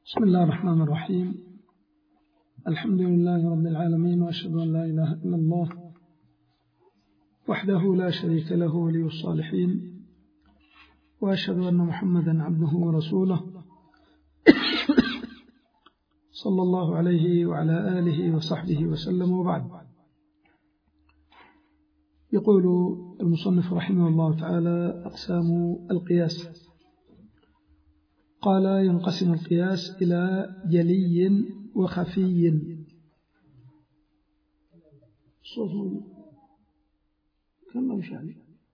بسم الله الرحمن الرحيم. الحمد لله رب العالمين، وأشهد أن لا إله إلا الله وحده لا شريك له ولي الصالحين، وأشهد أن محمدا عبده ورسوله صلى الله عليه وعلى آله وصحبه وسلم، وبعد. يقول المصنف رحمه الله تعالى: أقسام القياس. قال: ينقسم القياس إلى جلي وخفي. كم مش عليه؟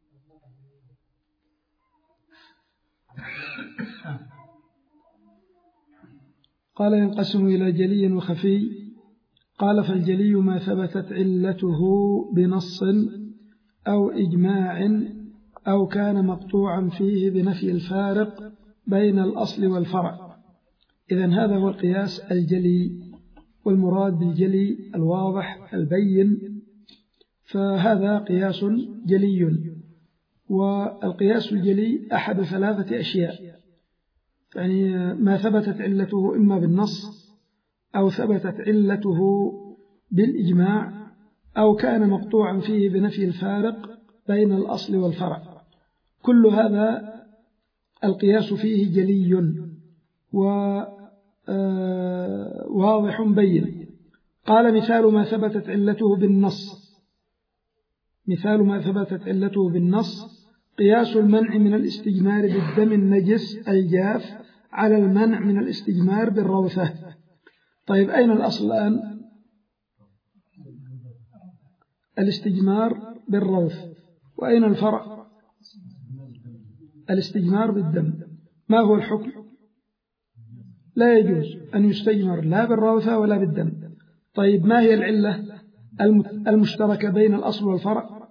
قال: ينقسم إلى جلي وخفي. قال: فالجلي ما ثبتت علته بنص أو إجماع أو كان مقطوعا فيه بنفي الفارق بين الأصل والفرع. إذن هذا هو القياس الجلي، والمراد بالجلي الواضح البين، فهذا قياس جلي. والقياس الجلي أحد ثلاثة أشياء، يعني ما ثبتت علته إما بالنص أو ثبتت علته بالإجماع أو كان مقطوعا فيه بنفي الفارق بين الأصل والفرع. كل هذا القياس فيه جلي وواضح بين. قال: مثال ما ثبتت علته بالنص. مثال ما ثبتت علته بالنص: قياس المنع من الاستجمار بالدم النجس الجاف على المنع من الاستجمار بالروثة. طيب، أين الأصل الآن؟ الاستجمار بالروث. وأين الفرع؟ الاستجمار بالدم. ما هو الحكم؟ لا يجوز أن يستجمر لا بالروثة ولا بالدم. طيب، ما هي العلة المشتركة بين الأصل والفرع؟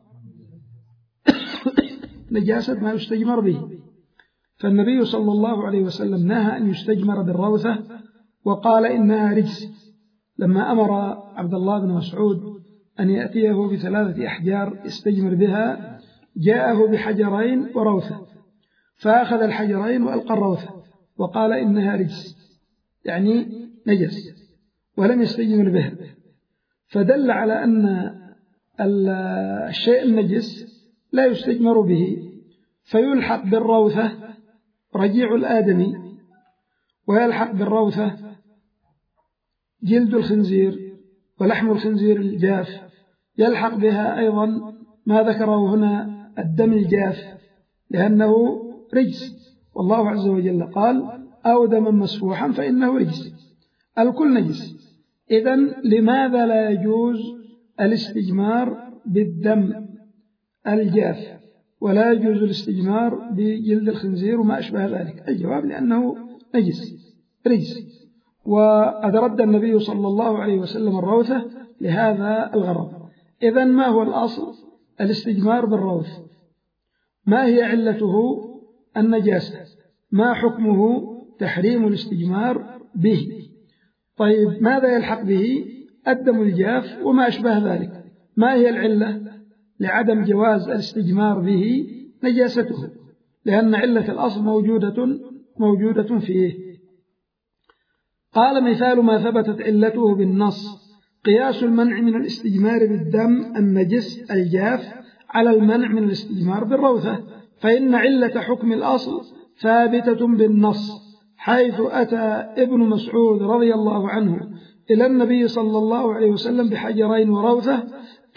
نجاسة ما يستجمر به. فالنبي صلى الله عليه وسلم نهى أن يستجمر بالروثة وقال إنها رجس، لما أمر عبد الله بن مسعود أن يأتيه ب3 أحجار يستجمر بها، جاءه بحجرين وروثة، فأخذ الحجرين وألقى الروثة وقال إنها رجس، يعني نجس، ولم يستجمر بها. فدل على أن الشيء النجس لا يستجمر به، فيلحق بالروثة رجيع الآدمي، ويلحق بالروثة جلد الخنزير ولحم الخنزير الجاف، يلحق بها أيضا ما ذكره هنا الدم الجاف، لأنه رجس، والله عز وجل قال: أو دما مسفوحا فإنه رجس. الكل نجس. إذن لماذا لا يجوز الاستجمار بالدم الجاف ولا يجوز الاستجمار بجلد الخنزير وما أشبه ذلك؟ الجواب: لأنه نجس رجس، وقد رد النبي صلى الله عليه وسلم الروثة لهذا الغرض. إذن ما هو الأصل؟ الاستجمار بالروث. ما هي علته؟ النجاسة. ما حكمه؟ تحريم الاستجمار به. طيب، ماذا يلحق به؟ الدم الجاف وما أشبه ذلك. ما هي العلة لعدم جواز الاستجمار به؟ نجاسته، لأن علة الأصل موجودة فيه. قال: مثال ما ثبتت علته بالنص: قياس المنع من الاستجمار بالدم النجس الجاف على المنع من الاستجمار بالروثة، فإن علة حكم الأصل ثابتة بالنص، حيث أتى ابن مسعود رضي الله عنه إلى النبي صلى الله عليه وسلم بحجرين وروثة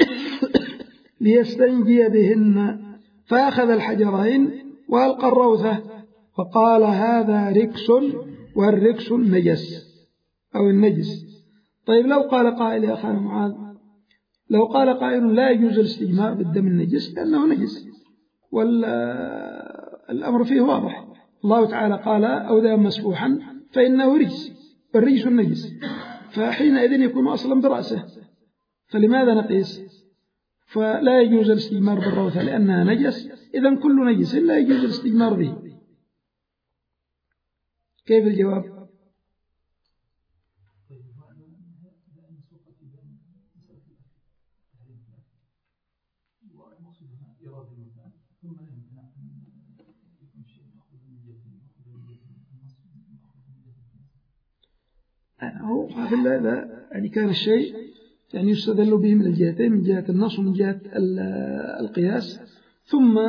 ليستنجي بهن، فأخذ الحجرين وألقى الروثة فقال: هذا ركس، والركس النجس أو النجس. طيب، لو قال قائل يا أخي معاذ، لو قال قائل لا يجوز الاستجمار بالدم النجس لأنه نجس، والأمر فيه واضح، الله تعالى قال: أو دما مسفوحا فإنه رجس، والرجس النجس، فحينئذ يكون أصلا برأسه، فلماذا نقيس؟ فلا يجوز الاستجمار بالروثة لأنها نجس. إذن كل نجس لا يجوز الاستجمار به. كيف الجواب؟ هو هذا يعني كان الشيء يعني يستدل به من الجهتين، من جهة النص ومن جهة القياس. ثم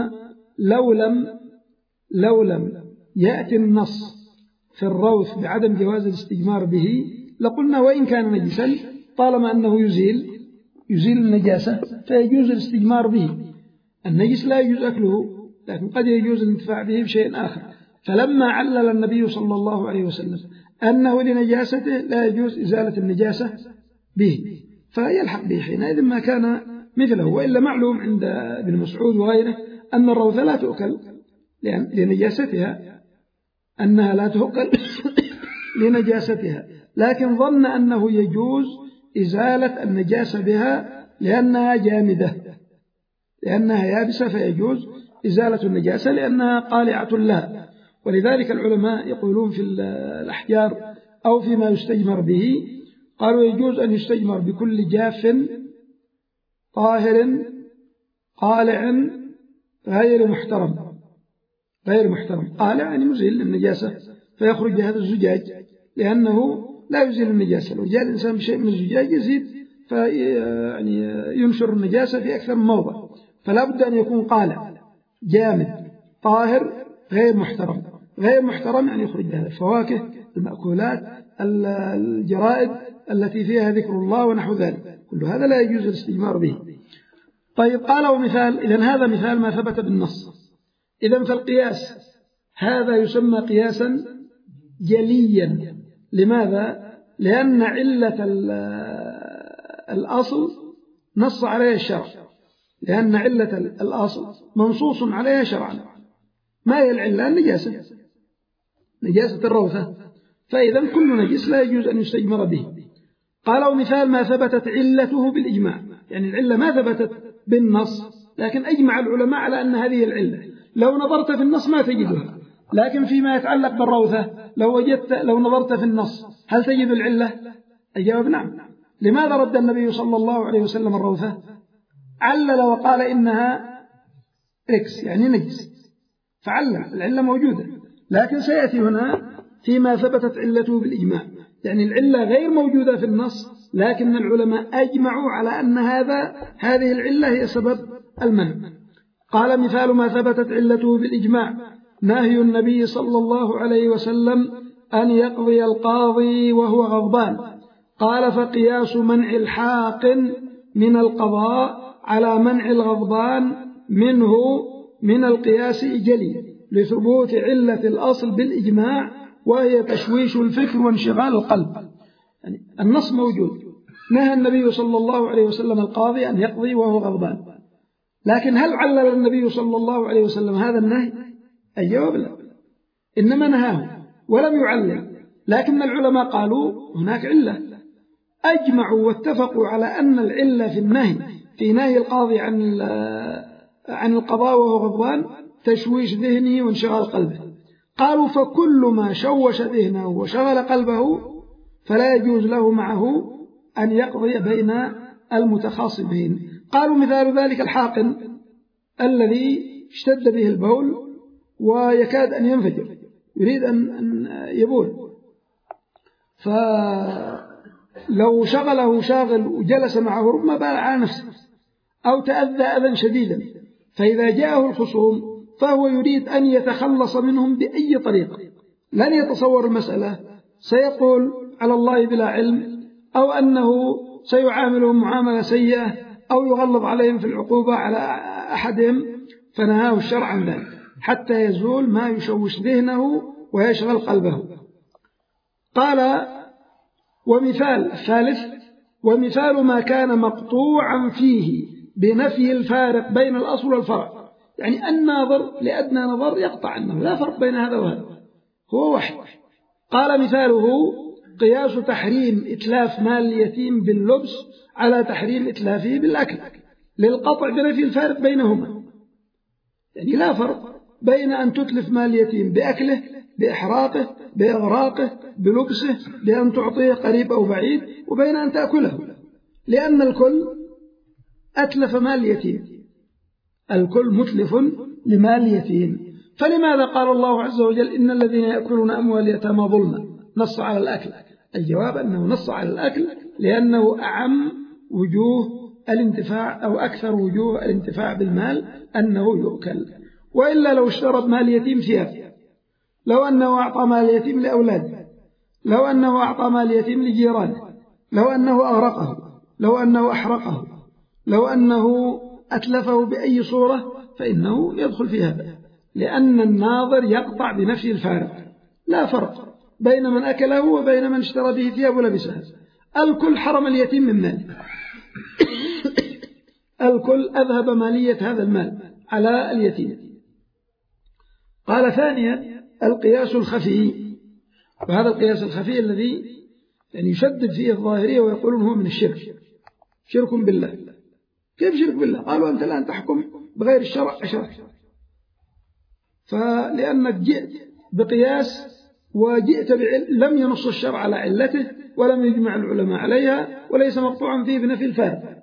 لو لم يأتي النص في الروث بعدم جواز الاستجمار به لقلنا وإن كان نجسا طالما أنه يزيل النجاسة فيجوز الاستجمار به. النجس لا يجوز أكله، لكن قد يجوز الانتفاع به بشيء آخر. فلما علل النبي صلى الله عليه وسلم أنه لنجاسته لا يجوز إزالة النجاسة به، فيلحق به حينئذ ما كان مثله. وإلا معلوم عند ابن مسعود وغيره أن الروث لا تؤكل لنجاستها، أنها لا تؤكل لنجاستها، لكن ظن أنه يجوز إزالة النجاسة بها لأنها جامدة، لأنها يابسة فيجوز إزالة النجاسة لأنها قالعة لها. ولذلك العلماء يقولون في الأحجار أو فيما يستجمر به قالوا يجوز أن يستجمر بكل جاف طاهر قالع غير محترم. قالع يعني مزيل للنجاسة فيخرج هذا الزجاج لأنه لا يزيل النجاسة. لو جاء الإنسان بشيء من الزجاج يزيد يعني ينشر النجاسة في أكثر من موضع، فلا بد أن يكون قالع جامد طاهر غير محترم يعني يخرج هذا الفواكه المأكولات الجرائد التي فيها ذكر الله ونحو ذلك، كل هذا لا يجوز الاستجمار به. طيب قال ومثال، إذن هذا مثال ما ثبت بالنص. إذن فالقياس هذا يسمى قياسا جليا. لماذا؟ لأن علة الأصل نص عليها الشرع، لأن علة الأصل منصوص عليها شرعا. ما هي العلة؟ نجاسة الروثة، فإذا كل نجس لا يجوز أن يستجمر به. قال ومثال ما ثبتت علته بالإجماع، يعني العلة ما ثبتت بالنص لكن أجمع العلماء على أن هذه العلة. لو نظرت في النص ما تجدها، لكن فيما يتعلق بالروثة لو نظرت في النص هل تجد العلة؟ الجواب نعم. لماذا رد النبي صلى الله عليه وسلم الروثة؟ علل وقال إنها ركس يعني نجس، فعلل العلة موجودة. لكن سيأتي هنا فيما ثبتت علته بالإجماع، يعني العلة غير موجودة في النص لكن العلماء أجمعوا على أن هذه العلة هي سبب المنع. قال مثال ما ثبتت علته بالإجماع نهي النبي صلى الله عليه وسلم أن يقضي القاضي وهو غضبان. قال فقياس منع الحاقن من القضاء على منع الغضبان منه من القياس جلي لثبوت علة الأصل بالإجماع وهي تشويش الفكر وانشغال القلب. يعني النص موجود، نهى النبي صلى الله عليه وسلم القاضي أن يقضي وهو غضبان، لكن هل علل النبي صلى الله عليه وسلم هذا النهي؟ الجواب لا، إنما نهاه ولم يعلل. لكن العلماء قالوا هناك علة، أجمعوا واتفقوا على أن العلة في نهي القاضي عن القضاء وهو غضبان تشويش ذهنه وانشغال قلبه. قالوا فكل ما شوش ذهنه وشغل قلبه فلا يجوز له معه أن يقضي بين المتخاصمين. قالوا مثال ذلك الحاقن الذي اشتد به البول ويكاد أن ينفجر، يريد أن يبول، فلو شغله شاغل وجلس معه ربما بال على نفسه أو تأذى أذى شديدا، فإذا جاءه الخصوم فهو يريد أن يتخلص منهم بأي طريقة، لن يتصور المسألة، سيقول على الله بلا علم، أو أنه سيعاملهم معاملة سيئة أو يغلظ عليهم في العقوبة على أحدهم، فنهاه الشرع عن ذلك حتى يزول ما يشوش ذهنه ويشغل قلبه. قال ومثال ثالث ومثال ما كان مقطوعا فيه بنفي الفارق بين الأصل والفرع، يعني الناظر لأدنى نظر يقطع أنه لا فرق بين هذا وهذا، هو واحد. قال مثاله قياس تحريم إتلاف مال اليتيم باللبس على تحريم إتلافه بالأكل للقطع بنفي الفارق بينهما، يعني لا فرق بين أن تتلف مال اليتيم بأكله بإحراقه بإغراقه بلبسه بأن تعطيه قريب أو بعيد، وبين أن تأكله، لأن الكل أتلف مال اليتيم، الكل متلف لمال اليتيم. فلماذا قال الله عز وجل إن الذين يأكلون أموال اليتامى ظلما، نص على الأكل، الجواب أنه نص على الأكل لأنه أعم وجوه الانتفاع أو أكثر وجوه الانتفاع بالمال أنه يؤكل. وإلا لو اشترط مال يتيم ثياب، لو أنه أعطى مال يتيم لأولاده، لو أنه أعطى مال يتيم لجيرانه، لو أنه أغرقه، لو أنه أحرقه، لو أنه أتلفه بأي صورة، فإنه يدخل في هذا، لأن الناظر يقطع بنفي الفارق. لا فرق بين من أكله وبين من اشترى به ثياب ولبسها، الكل حرم اليتيم من ماله، الكل أذهب مالية هذا المال على اليتيم. قال ثانيا القياس الخفي، وهذا القياس الخفي الذي يعني يشدد فيه الظاهرية ويقولون هو من الشرك، شرك بالله. كيف شرك بالله؟ قالوا أنت الآن تحكم بغير الشرع أشرك، فلأنك جئت بقياس وجئت لم ينص الشرع على علته ولم يجمع العلماء عليها وليس مقطوعا فيه بنفي الفارق.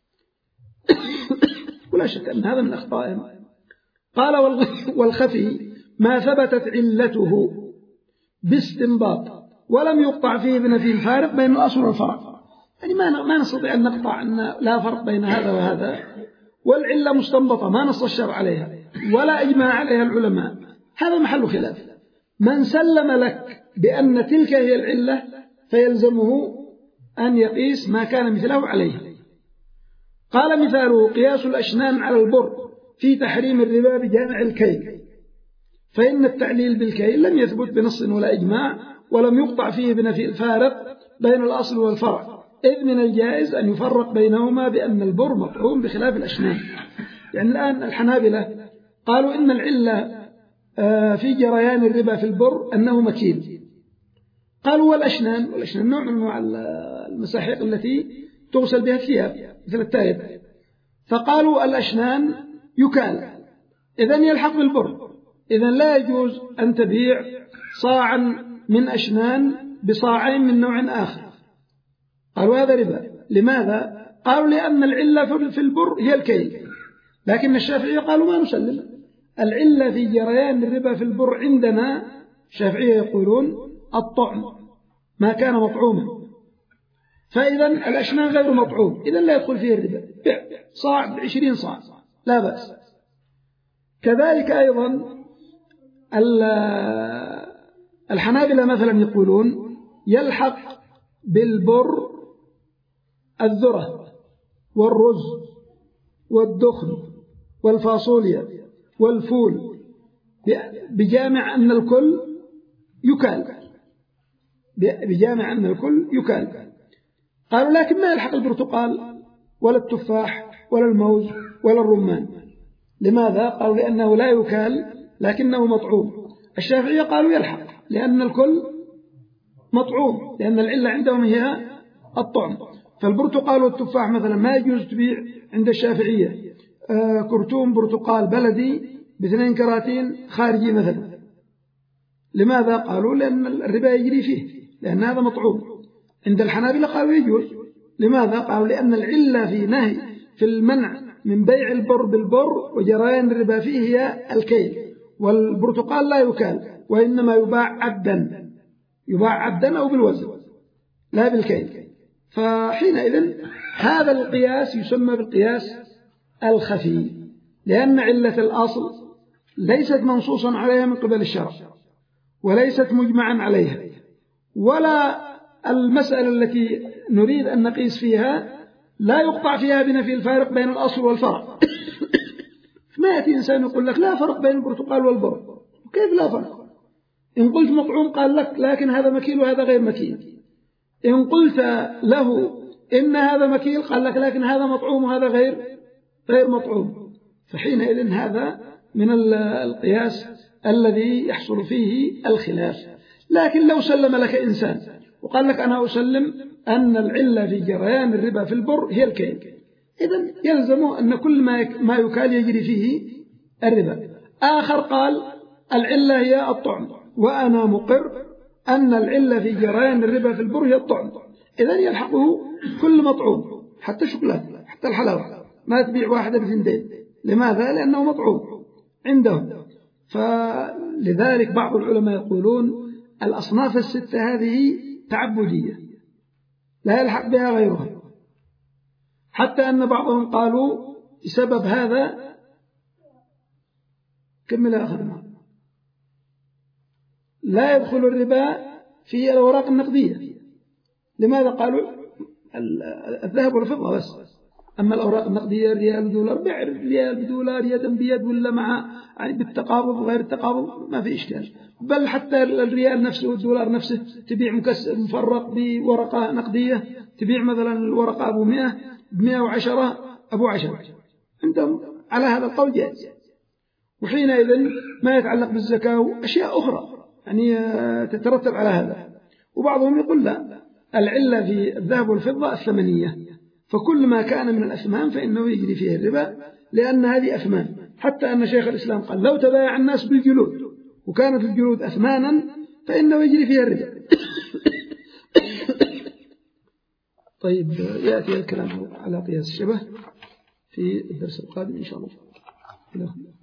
ولا شك أن هذا من أخطائهم. قال والخفي ما ثبتت علته باستنباط ولم يقطع فيه بنفي الفارق بين الأصل والفرع. يعني ما نستطيع أن نقطع أن لا فرق بين هذا وهذا، والعلة مستنبطة ما نص الشرع عليها ولا إجماع عليها العلماء، هذا محل خلاف. من سلم لك بأن تلك هي العلة فيلزمه أن يقيس ما كان مثله عليه. قال مثاله قياس الأشنان على البر في تحريم الربا بجامع الكيل، فإن التعليل بالكيل لم يثبت بنص ولا إجماع ولم يقطع فيه بنفي الفارق بين الأصل والفرع، إذ من الجائز أن يفرق بينهما بأن البر مطعوم بخلاف الأشنان. يعني الآن الحنابلة قالوا إن العلة في جريان الربا في البر أنه مكيل. قالوا والأشنان نوع من أنواع المساحيق التي تغسل بها الثياب مثل التائب، فقالوا الأشنان يكال إذن يلحق بالبر، إذن لا يجوز أن تبيع صاعا من أشنان بصاعين من نوع آخر. قالوا هذا ربا. لماذا؟ قالوا لأن العلة في البر هي الكيل، لكن الشافعية قالوا ما نسلم، العلة في جريان الربا في البر عندنا الشافعية يقولون الطعم ما كان مطعوما، فإذا الأشنان غير مطعوم، إذا لا يدخل فيه الربا، بيع صاع ب20 صاع لا بأس. كذلك أيضا الحنابلة مثلا يقولون يلحق بالبر الذرة والرز والدخن والفاصوليا والفول بجامع أن الكل يكال، بجامع أن الكل يكال. قالوا لكن ما يلحق البرتقال ولا التفاح ولا الموز ولا الرمان. لماذا؟ قالوا لأنه لا يكال لكنه مطعوم. الشافعية قالوا يلحق لأن الكل مطعوم، لأن العلة عندهم هي الطعم. فالبرتقال والتفاح مثلا ما يجوز تبيع عند الشافعية كرتون برتقال بلدي ب2 كراتين خارجي مثلا. لماذا؟ قالوا لأن الربا يجري فيه، لأن هذا مطعوم. عند الحنابلة قالوا يجوز. لماذا؟ قالوا لأن العلة في نهي في المنع من بيع البر بالبر وجريان الربا فيه هي الكيل، والبرتقال لا يكال وإنما يباع عبدا أو بالوزن لا بالكيل. فحينئذ هذا القياس يسمى بالقياس الخفي، لأن علة الأصل ليست منصوصا عليها من قبل الشرع وليست مجمعا عليها، ولا المسألة التي نريد أن نقيس فيها لا يقطع فيها بنفي الفارق بين الأصل والفرع. ما يأتي إنسان يقول لك لا فرق بين البرتقال والبر، كيف لا فرق؟ إن قلت مطعوم قال لك لكن هذا مكيل وهذا غير مكيل. إن قلت له إن هذا مكيل قال لك لكن هذا مطعوم وهذا غير مطعوم. فحينئذ هذا من القياس الذي يحصل فيه الخلاف. لكن لو سلم لك إنسان وقال لك أنا أسلم أن العلة في جريان الربا في البر هي الكيل، إذن يلزم أن كل ما يكال يجري فيه الربا. آخر قال العلة هي الطعم وأنا مقر أن العلة في جريان الربا في البر هي الطعم، إذن يلحقه كل مطعوم حتى الشوكولاتة حتى الحلاوة، ما تبيع واحدة ب2. لماذا؟ لأنه مطعوم عندهم. فلذلك بعض العلماء يقولون الأصناف 6 هذه تعبدية لا يلحق بها غيرها، حتى أن بعضهم قالوا بسبب هذا كمل آخر لا يدخل الربا في الأوراق النقدية. لماذا؟ قالوا الذهب والفضة بس، أما الأوراق النقدية الريال والدولار، بيع الريال بدولار يدا بيد ولا مع يعني بالتقابض وغير التقابض ما في إشكال. بل حتى الريال نفسه والدولار نفسه تبيع مفرق بورقة نقدية، تبيع مثلا الورقة أبو 100 ب110 أبو 10 عندهم على هذا القول جائز. وحينئذ ما يتعلق بالزكاة وأشياء أخرى يعني تترتب على هذا. وبعضهم يقول لا، العلة في الذهب والفضة الثمنية، فكل ما كان من الأثمان فإنه يجري فيه الربا، لأن هذه أثمان. حتى أن شيخ الإسلام قال لو تبايع الناس بالجلود وكانت الجلود أثمانا فإنه يجري فيها الربا. طيب يأتي الكلام على قياس الشبه في الدرس القادم إن شاء الله.